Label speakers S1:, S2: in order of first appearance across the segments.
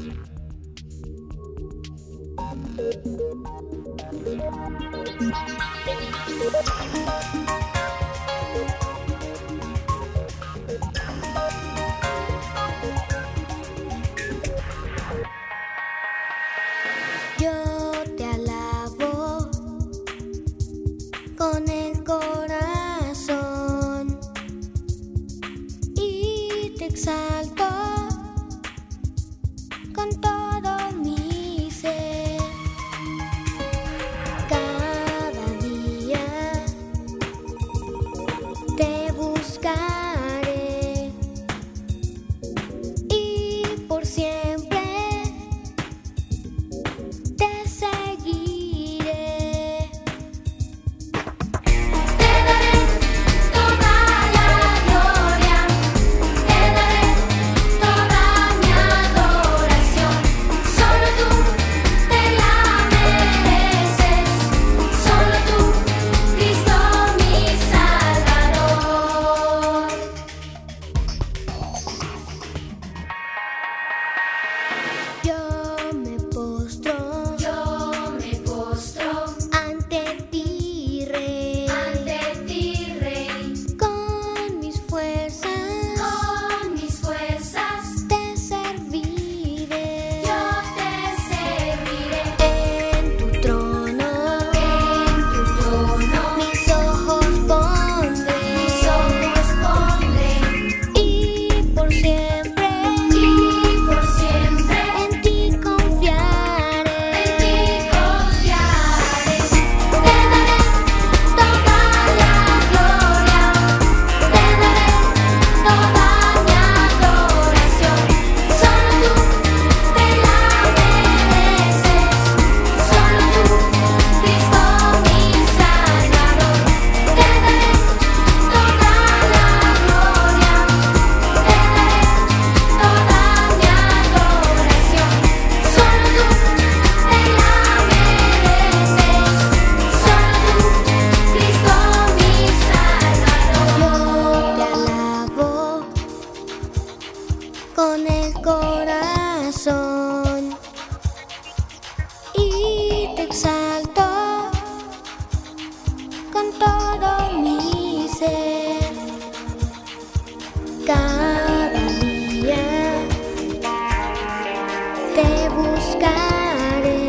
S1: Yo te alabo con el corazón y te exalto con todo mi ser. Cada día te buscaré y por siempre te seguiré. Te daré toda la gloria, te daré toda mi adoración. Solo tú te la mereces, solo tú, Cristo mi Salvador. Yo me postro ante ti, Rey, con mis fuerzas te serviré. Yo te serviré en tu trono, mis ojos pondré y por siempre en ti confiaré. Te daré toda la gloria, te daré toda mi adoración. Solo tú te la mereces, solo tú, Cristo mi Salvador. Te daré toda la gloria, te daré toda mi adoración. Solo tú te la mereces, solo tú, Cristo mi Salvador. Yo te alabo con el corazón y te exalto con todo mi ser. Cada día te buscaré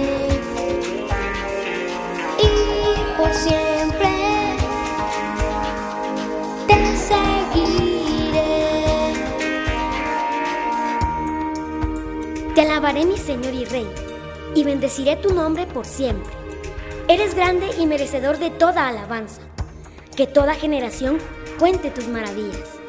S1: y por siempre te seguiré.
S2: Te alabaré, mi Señor y Rey, y bendeciré tu nombre por siempre. Eres grande y merecedor de toda alabanza. Que toda generación cuente tus maravillas.